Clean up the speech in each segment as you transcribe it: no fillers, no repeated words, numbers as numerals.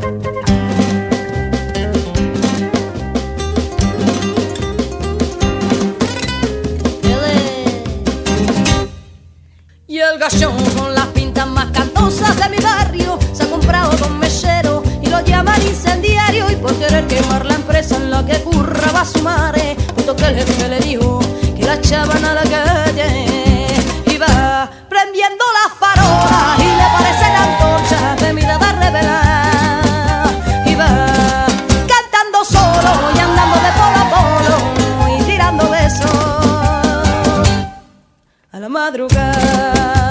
Y el gallón con las pintas más cantosas de mi barrio se ha comprado con mechero y lo llaman incendiario. Y por querer quemar la empresa en la que curraba su madre, puesto que el jefe le dijo que la echaban a la calle. Y va prendiendo las farolas y le parecen antorchas de mirada revelada. Y va cantando solo y andando de polo a polo y tirando besos a la madrugada.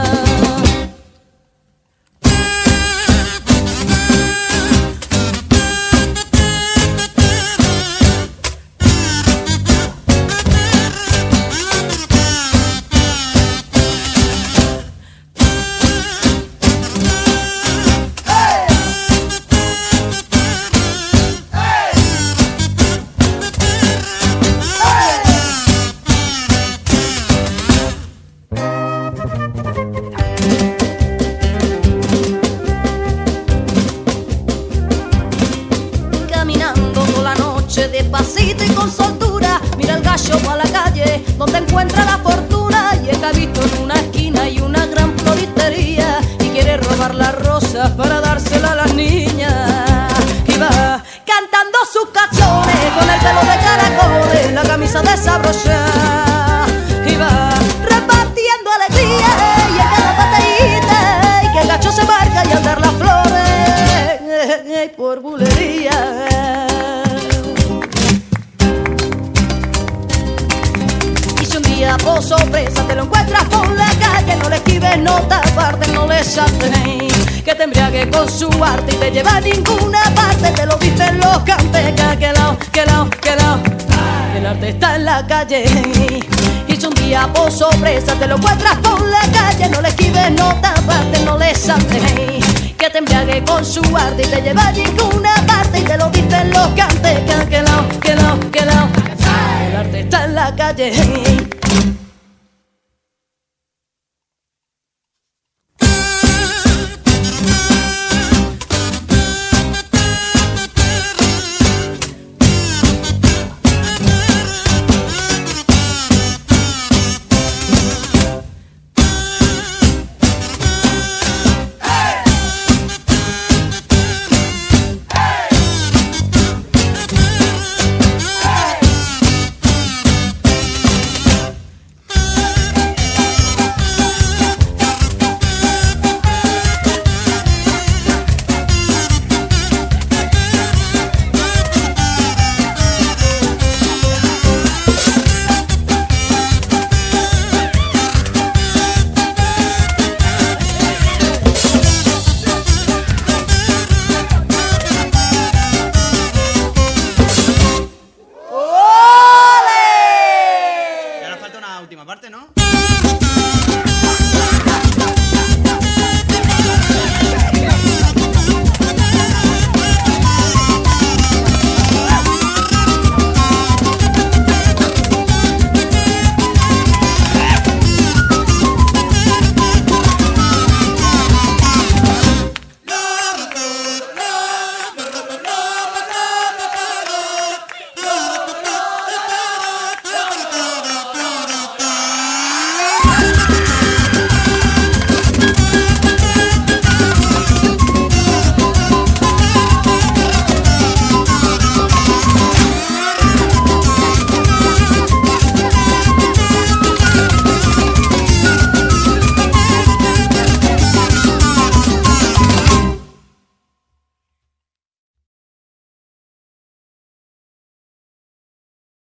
Despacito y con soltura, mira el gallo a la calle donde encuentra la fortuna. Y está visto en una esquina y una gran floristería y quiere robar las rosas para dársela a las niñas. Y va cantando sus canciones con el pelo de caracoles, la camisa desabrochada. Y va repartiendo alegría y en cada bateíta y que el gacho se marca y andar las flores por bulería. Por sorpresa te lo encuentras por la calle, no le esquives, no te apartes, no le saltes, que te embriague con su arte y te lleva a ninguna parte. Te lo dicen los cantecas, que el arte está en la calle. Y si un día por sorpresa te lo encuentras por la calle, no le esquives, no te apartes, no le saltes, que te embriague con su arte y te lleva a ninguna parte. Y te lo dicen los cantecas, que el arte está en la calle.